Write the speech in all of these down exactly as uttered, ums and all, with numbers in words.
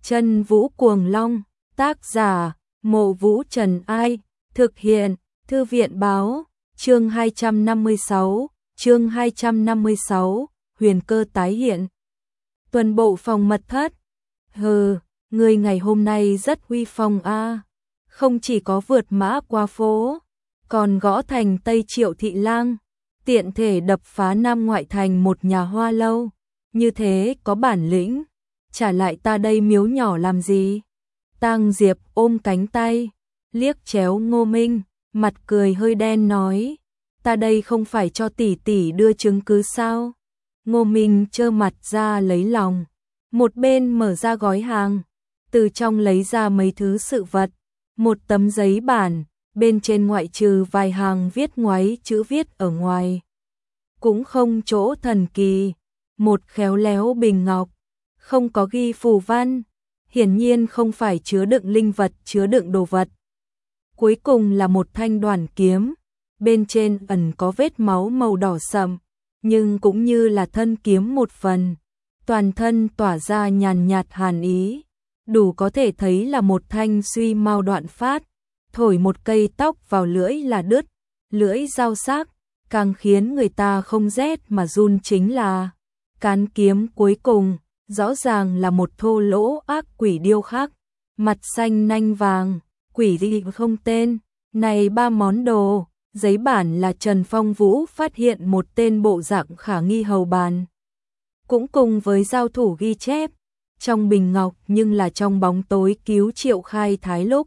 Chân Vũ Cuồng Long, tác giả, Mộ Vũ Trần Ai, thực hiện, Thư viện báo, chương hai trăm năm mươi sáu, chương hai trăm năm mươi sáu, huyền cơ tái hiện. Tuần bộ phòng mật thất. Hừ, người ngày hôm nay rất uy phong a. Không chỉ có vượt mã qua phố, còn gõ thành Tây Triệu thị lang, tiện thể đập phá Nam ngoại thành một nhà hoa lâu, như thế có bản lĩnh, trả lại ta đây miếu nhỏ làm gì? Tang Diệp ôm cánh tay, liếc chéo Ngô Minh, mặt cười hơi đen nói, ta đây không phải cho tỷ tỷ đưa chứng cứ sao? Ngô Minh trơ mặt ra lấy lòng, một bên mở ra gói hàng, từ trong lấy ra mấy thứ sự vật, một tấm giấy bản, bên trên ngoại trừ vài hàng viết ngoáy chữ viết ở ngoài. Cũng không chỗ thần kỳ, một khéo léo bình ngọc, không có ghi phù văn, hiển nhiên không phải chứa đựng linh vật, chứa đựng đồ vật. Cuối cùng là một thanh đoản kiếm, bên trên ẩn có vết máu màu đỏ sậm, nhưng cũng như là thân kiếm một phần, toàn thân tỏa ra nhàn nhạt hàn ý, đủ có thể thấy là một thanh suy mau đoạn phát, thổi một cây tóc vào lưỡi là đứt, lưỡi dao sắc, càng khiến người ta không rét mà run chính là cán kiếm cuối cùng, rõ ràng là một thô lỗ ác quỷ điêu khắc, mặt xanh nanh vàng, quỷ gì không tên. Này ba món đồ, giấy bản là Trần Phong Vũ phát hiện một tên bộ dạng khả nghi hầu bàn. Cũng cùng với giao thủ ghi chép, trong bình ngọc nhưng là trong bóng tối cứu Triệu Khai Thái lúc.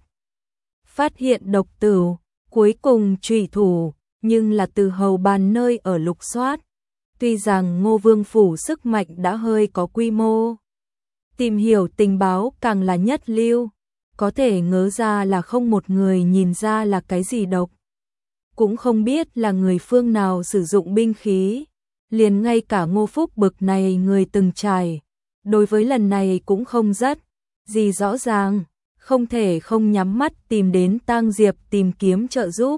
Phát hiện độc tử, cuối cùng trùy thủ, nhưng là từ hầu bàn nơi ở lục soát. Tuy rằng Ngô Vương Phủ sức mạnh đã hơi có quy mô, tìm hiểu tình báo càng là nhất lưu, có thể ngớ ra là không một người nhìn ra là cái gì độc. Cũng không biết là người phương nào sử dụng binh khí, liền ngay cả Ngô Phúc bực này người từng trải, đối với lần này cũng không rất gì rõ ràng, không thể không nhắm mắt tìm đến Tang Diệp tìm kiếm trợ giúp.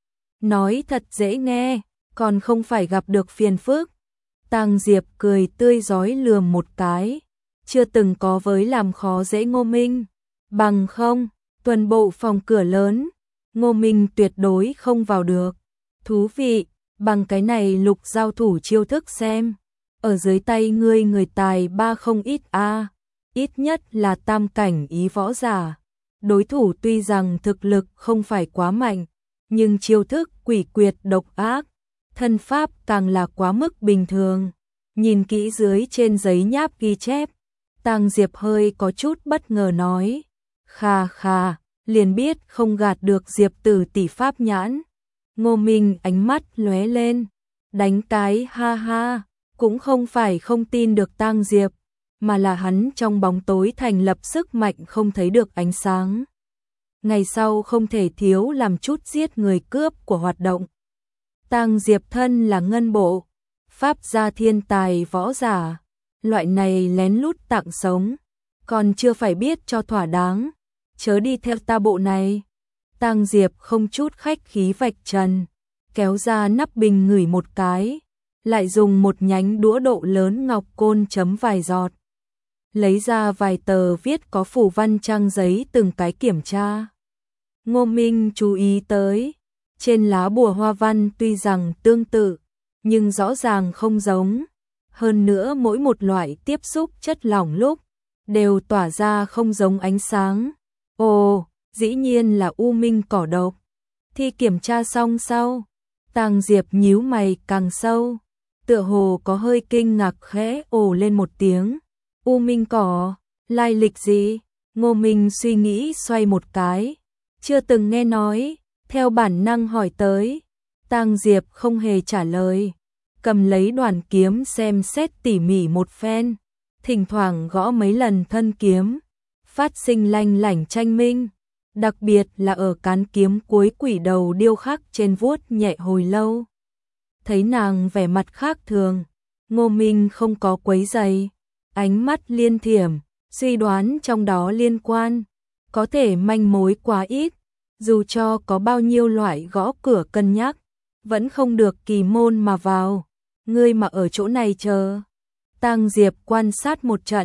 Nói thật dễ nghe, còn không phải gặp được phiền phức. Tang Diệp cười tươi rói lườm một cái, chưa từng có với làm khó dễ Ngô Minh, bằng không, tuần bộ phòng cửa lớn, Ngô Minh tuyệt đối không vào được. Thú vị, bằng cái này lục giao thủ chiêu thức xem, ở dưới tay ngươi người tài ba không ít a, ít nhất là tam cảnh ý võ giả. Đối thủ tuy rằng thực lực không phải quá mạnh, nhưng chiêu thức quỷ quyệt độc ác, thân pháp càng là quá mức bình thường. Nhìn kỹ dưới trên giấy nháp ghi chép, Tang Diệp hơi có chút bất ngờ nói, khà khà, liền biết không gạt được Diệp tử tỷ pháp nhãn. Ngô Minh ánh mắt lóe lên, đánh cái ha ha, cũng không phải không tin được Tang Diệp, mà là hắn trong bóng tối thành lập sức mạnh không thấy được ánh sáng. Ngày sau không thể thiếu làm chút giết người cướp của hoạt động. Tang Diệp thân là ngân bộ, pháp gia thiên tài võ giả, loại này lén lút tặng sống, còn chưa phải biết cho thỏa đáng, chớ đi theo ta bộ này. Tang Diệp không chút khách khí vạch trần, kéo ra nắp bình ngửi một cái, lại dùng một nhánh đũa độ lớn ngọc côn chấm vài giọt. Lấy ra vài tờ viết có phù văn trang giấy từng cái kiểm tra. Ngô Minh chú ý tới, trên lá bùa hoa văn tuy rằng tương tự, nhưng rõ ràng không giống. Hơn nữa mỗi một loại tiếp xúc chất lỏng lúc, đều tỏa ra không giống ánh sáng. Ồ, dĩ nhiên là u minh cỏ độc. Thi kiểm tra xong sau, Tang Diệp nhíu mày càng sâu, tựa hồ có hơi kinh ngạc khẽ ồ lên một tiếng. U minh cỏ, lai lịch gì? Ngô Minh suy nghĩ xoay một cái, chưa từng nghe nói, theo bản năng hỏi tới. Tang Diệp không hề trả lời, cầm lấy đoàn kiếm xem xét tỉ mỉ một phen, thỉnh thoảng gõ mấy lần thân kiếm, phát sinh lanh lảnh tranh minh, đặc biệt là ở cán kiếm cuối quỷ đầu điêu khắc trên vuốt nhẹ hồi lâu. Thấy nàng vẻ mặt khác thường, Ngô Minh không có quấy giày, ánh mắt liên thiểm, suy đoán trong đó liên quan, có thể manh mối quá ít, dù cho có bao nhiêu loại gõ cửa cân nhắc, vẫn không được kỳ môn mà vào. Ngươi mà ở chỗ này chờ. Tang Diệp quan sát một trận,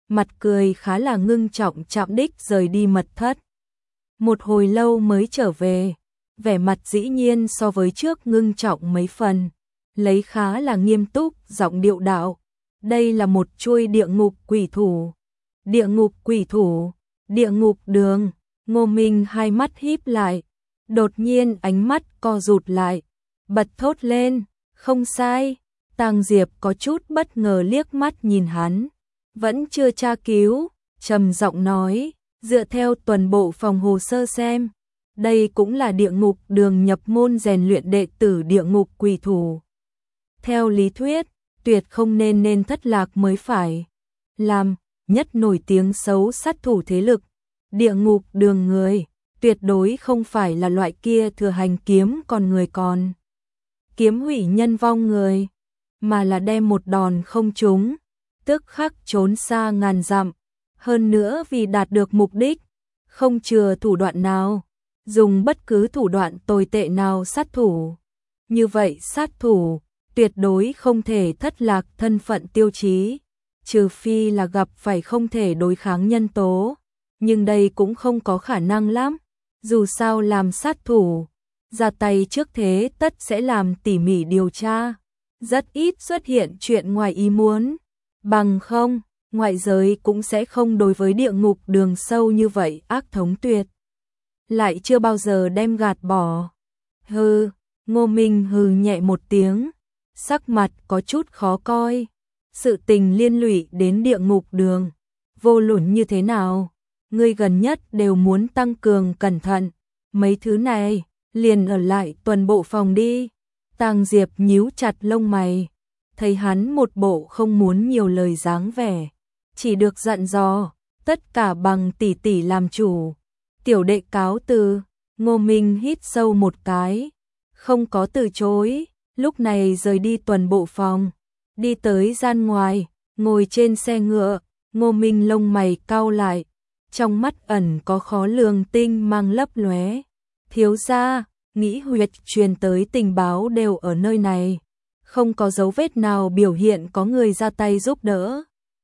mặt cười khá là ngưng trọng chạm đích rời đi mật thất. Một hồi lâu mới trở về, vẻ mặt dĩ nhiên so với trước ngưng trọng mấy phần, lấy khá là nghiêm túc, giọng điệu đạo. Đây là một chuôi địa ngục quỷ thủ. Địa ngục quỷ thủ, địa ngục đường. Ngô Minh hai mắt híp lại, đột nhiên ánh mắt co rụt lại, bật thốt lên, không sai. Tang Diệp có chút bất ngờ liếc mắt nhìn hắn, vẫn chưa tra cứu, trầm giọng nói, dựa theo tuần bộ phòng hồ sơ xem, đây cũng là địa ngục đường nhập môn rèn luyện đệ tử địa ngục quỷ thủ. Theo lý thuyết, tuyệt không nên nên thất lạc mới phải. Làm nhất nổi tiếng xấu sát thủ thế lực, địa ngục đường người, tuyệt đối không phải là loại kia thừa hành kiếm còn người còn. Kiếm hủy nhân vong người, mà là đem một đòn không trúng, tức khắc trốn xa ngàn dặm. Hơn nữa vì đạt được mục đích, không chừa thủ đoạn nào, dùng bất cứ thủ đoạn tồi tệ nào sát thủ. Như vậy sát thủ, tuyệt đối không thể thất lạc thân phận tiêu chí, trừ phi là gặp phải không thể đối kháng nhân tố. Nhưng đây cũng không có khả năng lắm, dù sao làm sát thủ, ra tay trước thế tất sẽ làm tỉ mỉ điều tra, rất ít xuất hiện chuyện ngoài ý muốn, bằng không, ngoại giới cũng sẽ không đối với địa ngục đường sâu như vậy ác thống tuyệt. Lại chưa bao giờ đem gạt bỏ. Hừ, Ngô Minh hừ nhẹ một tiếng, sắc mặt có chút khó coi. Sự tình liên lụy đến địa ngục đường, vô luận như thế nào, ngươi gần nhất đều muốn tăng cường cẩn thận. Mấy thứ này, liền ở lại tuần bộ phòng đi. Tang Diệp nhíu chặt lông mày, thấy hắn một bộ không muốn nhiều lời dáng vẻ, chỉ được dặn dò, tất cả bằng tỷ tỷ làm chủ. Tiểu đệ cáo từ. Ngô Minh hít sâu một cái, không có từ chối, lúc này rời đi tuần bộ phòng, đi tới gian ngoài, ngồi trên xe ngựa. Ngô Minh lông mày cau lại, trong mắt ẩn có khó lường tinh mang lấp lóe. Thiếu gia, nghĩ huyệt truyền tới tình báo đều ở nơi này, không có dấu vết nào biểu hiện có người ra tay giúp đỡ.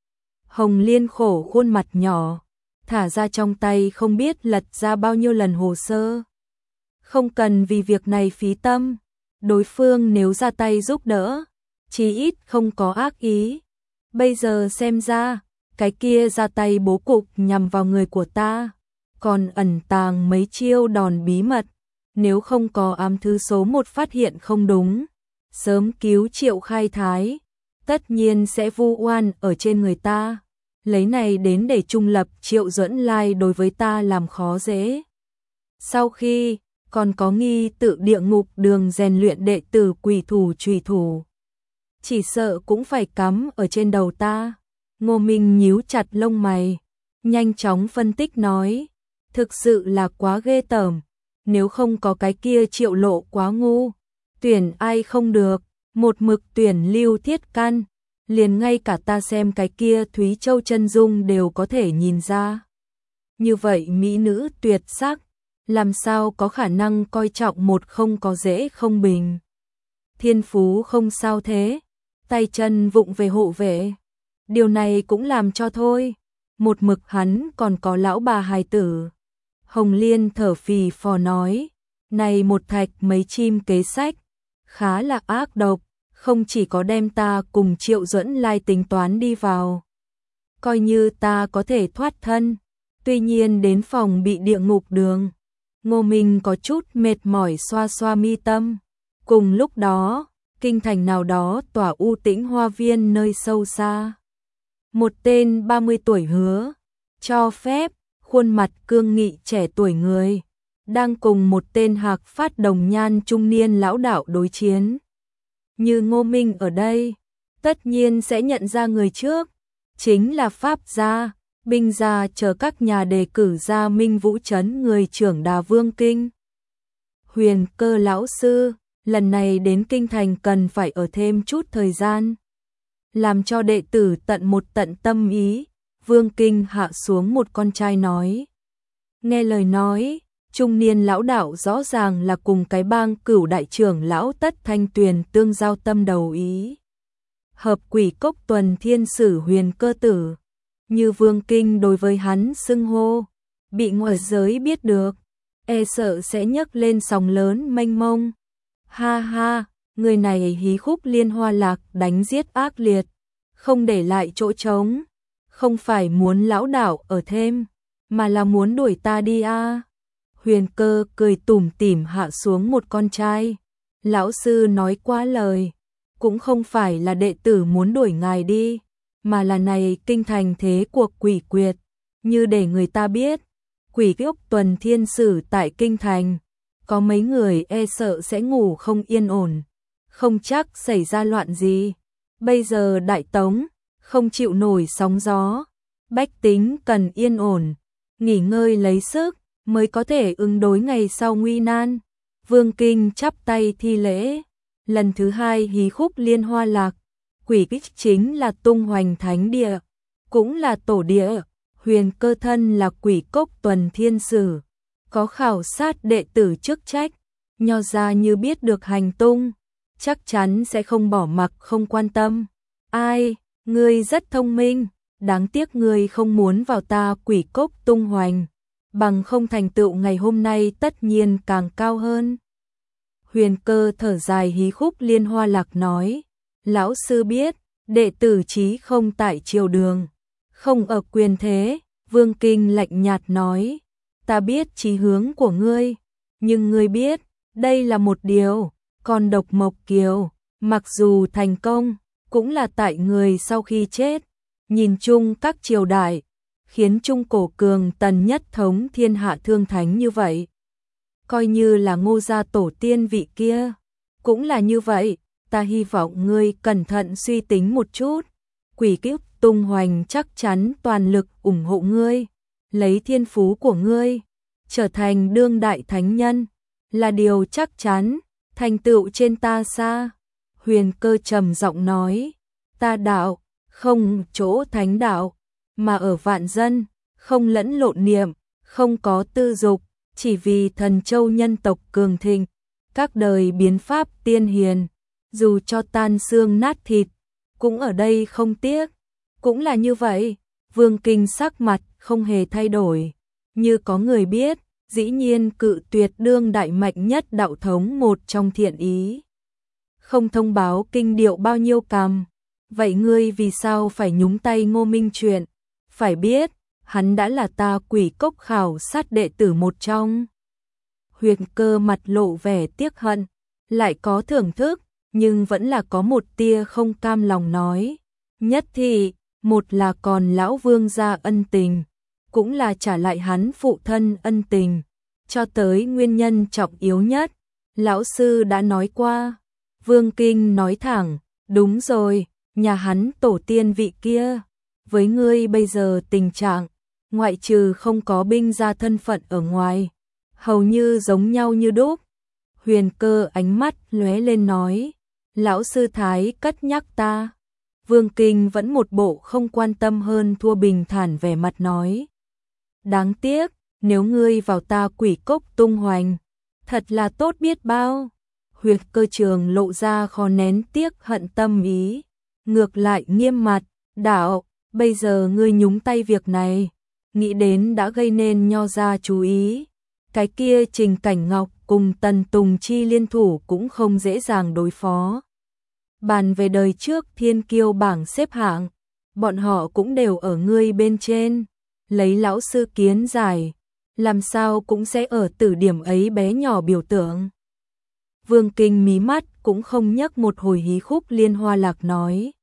Hồng Liên khổ khuôn mặt nhỏ, thả ra trong tay không biết lật ra bao nhiêu lần hồ sơ. Không cần vì việc này phí tâm, đối phương nếu ra tay giúp đỡ, chí ít không có ác ý. Bây giờ xem ra, cái kia ra tay bố cục nhằm vào người của ta, còn ẩn tàng mấy chiêu đòn bí mật. Nếu không có ám thư số một phát hiện không đúng, sớm cứu Triệu Khai Thái, tất nhiên sẽ vu oan ở trên người ta. Lấy này đến để trung lập Triệu Duẫn Lai đối với ta làm khó dễ. Sau khi, còn có nghi tự địa ngục đường rèn luyện đệ tử quỷ thủ trùy thủ, chỉ sợ cũng phải cắm ở trên đầu ta. Ngô Minh nhíu chặt lông mày, nhanh chóng phân tích nói, thực sự là quá ghê tởm, nếu không có cái kia Triệu Lộ quá ngu, tuyển ai không được, một mực tuyển Lưu Thiết Căn, liền ngay cả ta xem cái kia Thúy Châu chân dung đều có thể nhìn ra. Như vậy mỹ nữ tuyệt sắc, làm sao có khả năng coi trọng một không có dễ không bình. Thiên phú không sao thế, tay chân vụng về hộ vệ. Điều này cũng làm cho thôi, một mực hắn còn có lão bà hài tử. Hồng Liên thở phì phò nói, này một thạch mấy chim kế sách, khá là ác độc, không chỉ có đem ta cùng Triệu Duẫn Lai tính toán đi vào. Coi như ta có thể thoát thân, tuy nhiên đến phòng bị địa ngục đường. Ngô Minh có chút mệt mỏi xoa xoa mi tâm. Cùng lúc đó, kinh thành nào đó tỏa u tĩnh hoa viên nơi sâu xa. Một tên ba mươi tuổi hứa, cho phép, khuôn mặt cương nghị trẻ tuổi người, đang cùng một tên hạc phát đồng nhan trung niên lão đạo đối chiến. Như Ngô Minh ở đây, tất nhiên sẽ nhận ra người trước, chính là Pháp gia, binh gia chờ các nhà đề cử ra Minh Vũ Trấn người trưởng Đà Vương Kinh. Huyền Cơ lão sư, lần này đến kinh thành cần phải ở thêm chút thời gian, làm cho đệ tử tận một tận tâm ý. Vương Kinh hạ xuống một con trai nói. Nghe lời nói, trung niên lão đạo rõ ràng là cùng cái bang cửu đại trưởng lão Tất Thanh Tuyền tương giao tâm đầu ý. Hợp Quỷ Cốc tuần thiên sử Huyền Cơ tử, như Vương Kinh đối với hắn xưng hô, bị ngoại giới biết được, e sợ sẽ nhấc lên sóng lớn mênh mông. Ha ha, người này hí khúc liên hoa lạc đánh giết ác liệt, không để lại chỗ trống, không phải muốn lão đảo ở thêm, mà là muốn đuổi ta đi a. À. Huyền Cơ cười tủm tỉm hạ xuống một con trai. Lão sư nói quá lời, cũng không phải là đệ tử muốn đuổi ngài đi, mà là này kinh thành thế cuộc quỷ quyệt, như để người ta biết, quỷ ốc tuần thiên sử tại kinh thành, có mấy người e sợ sẽ ngủ không yên ổn, không chắc xảy ra loạn gì. Bây giờ Đại Tống không chịu nổi sóng gió, bách tính cần yên ổn, nghỉ ngơi lấy sức mới có thể ứng đối ngày sau nguy nan. Vương Kinh chắp tay thi lễ, lần thứ hai hí khúc liên hoa lạc, quỷ kích chính là tung hoành thánh địa, cũng là tổ địa, Huyền Cơ thân là quỷ cốc tuần thiên sử, có khảo sát đệ tử chức trách, nho ra như biết được hành tung, chắc chắn sẽ không bỏ mặc không quan tâm. Ai, ngươi rất thông minh, đáng tiếc ngươi không muốn vào ta quỷ cốc tung hoành, bằng không thành tựu ngày hôm nay tất nhiên càng cao hơn. Huyền Cơ thở dài hí khúc liên hoa lạc nói, lão sư biết, đệ tử chí không tại triều đường, không ở quyền thế. Vương Kinh lạnh nhạt nói, ta biết chí hướng của ngươi, nhưng ngươi biết, đây là một điều, còn Độc Mộc Kiều, mặc dù thành công, cũng là tại người sau khi chết, nhìn chung các triều đại, khiến Trung Cổ Cường Tần nhất thống thiên hạ thương thánh như vậy. Coi như là Ngô gia tổ tiên vị kia, cũng là như vậy, ta hy vọng ngươi cẩn thận suy tính một chút. Quỷ kiếp tung hoành chắc chắn toàn lực ủng hộ ngươi, lấy thiên phú của ngươi, trở thành đương đại thánh nhân, là điều chắc chắn, thành tựu trên ta xa. Huyền Cơ trầm giọng nói, ta đạo, không chỗ thánh đạo, mà ở vạn dân, không lẫn lộn niệm, không có tư dục, chỉ vì thần châu nhân tộc cường thịnh, các đời biến pháp tiên hiền, dù cho tan xương nát thịt, cũng ở đây không tiếc. Cũng là như vậy, Vương Kinh sắc mặt không hề thay đổi, như có người biết, dĩ nhiên cự tuyệt đương đại mạnh nhất đạo thống một trong thiện ý. Không thông báo kinh điệu bao nhiêu cằm, vậy ngươi vì sao phải nhúng tay Ngô Minh chuyện? Phải biết, hắn đã là ta quỷ cốc khảo sát đệ tử một trong. Huyền Cơ mặt lộ vẻ tiếc hận, lại có thưởng thức, nhưng vẫn là có một tia không cam lòng nói. Nhất thì, một là còn lão Vương gia ân tình, cũng là trả lại hắn phụ thân ân tình, cho tới nguyên nhân trọng yếu nhất, lão sư đã nói qua. Vương Kinh nói thẳng, đúng rồi, nhà hắn tổ tiên vị kia, với ngươi bây giờ tình trạng, ngoại trừ không có binh gia thân phận ở ngoài, hầu như giống nhau như đúc. Huyền Cơ ánh mắt lóe lên nói, lão sư thái cất nhắc ta. Vương Kinh vẫn một bộ không quan tâm hơn thua bình thản vẻ mặt nói, đáng tiếc, nếu ngươi vào ta quỷ cốc tung hoành, thật là tốt biết bao. Huyền Cơ trường lộ ra khó nén tiếc hận tâm ý, ngược lại nghiêm mặt, đạo, bây giờ ngươi nhúng tay việc này, nghĩ đến đã gây nên nho gia chú ý, cái kia Trình Cảnh Ngọc cùng Tần Tùng Chi liên thủ cũng không dễ dàng đối phó. Bàn về đời trước thiên kiêu bảng xếp hạng, bọn họ cũng đều ở ngươi bên trên, lấy lão sư kiến giải, làm sao cũng sẽ ở tử điểm ấy bé nhỏ biểu tượng. Vương Kinh mí mắt cũng không nhấc một hồi hí khúc liên hoa lạc nói,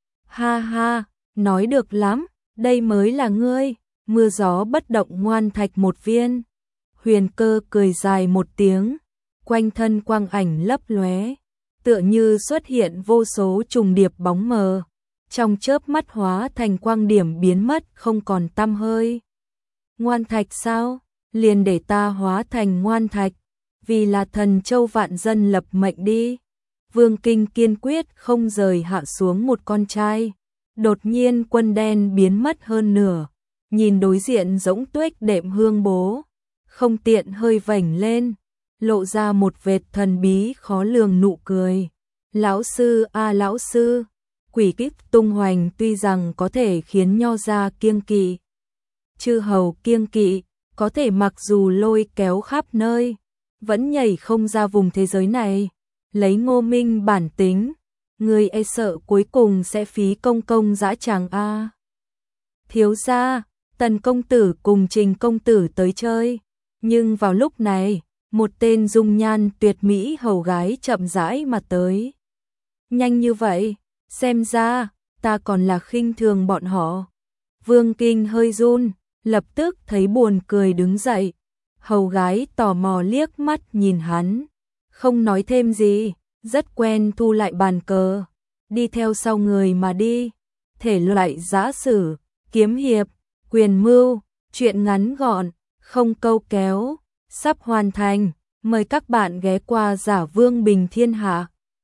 ha ha, nói được lắm, đây mới là ngươi, mưa gió bất động ngoan thạch một viên. Huyền Cơ cười dài một tiếng, quanh thân quang ảnh lấp lóe, tựa như xuất hiện vô số trùng điệp bóng mờ, trong chớp mắt hóa thành quang điểm biến mất không còn tăm hơi. Ngoan thạch sao? Liền để ta hóa thành ngoan thạch, vì là thần châu vạn dân lập mệnh đi. Vương Kinh kiên quyết không rời hạ xuống một con trai. Đột nhiên quân đen biến mất hơn nửa, nhìn đối diện rỗng tuếch đệm hương bố, không tiện hơi vảnh lên, lộ ra một vệt thần bí khó lường nụ cười. Lão sư a à, lão sư, quỷ kích tung hoành tuy rằng có thể khiến Nho gia kiêng kỵ, chư hầu kiêng kỵ, có thể mặc dù lôi kéo khắp nơi, vẫn nhảy không ra vùng thế giới này. Lấy Ngô Minh bản tính, người e sợ cuối cùng sẽ phí công công dã tràng a. Thiếu gia, Tần công tử cùng Trình công tử tới chơi, nhưng vào lúc này, một tên dung nhan tuyệt mỹ hầu gái chậm rãi mà tới. Nhanh như vậy, xem ra ta còn là khinh thường bọn họ. Vương Kinh hơi run, lập tức thấy buồn cười đứng dậy. Hầu gái tò mò liếc mắt nhìn hắn, không nói thêm gì, rất quen thu lại bàn cờ, đi theo sau người mà đi. Thể loại giã sử, kiếm hiệp, quyền mưu, truyện ngắn gọn, không câu kéo, sắp hoàn thành. Mời các bạn ghé qua Giả Vương Bình Thiên Hạ.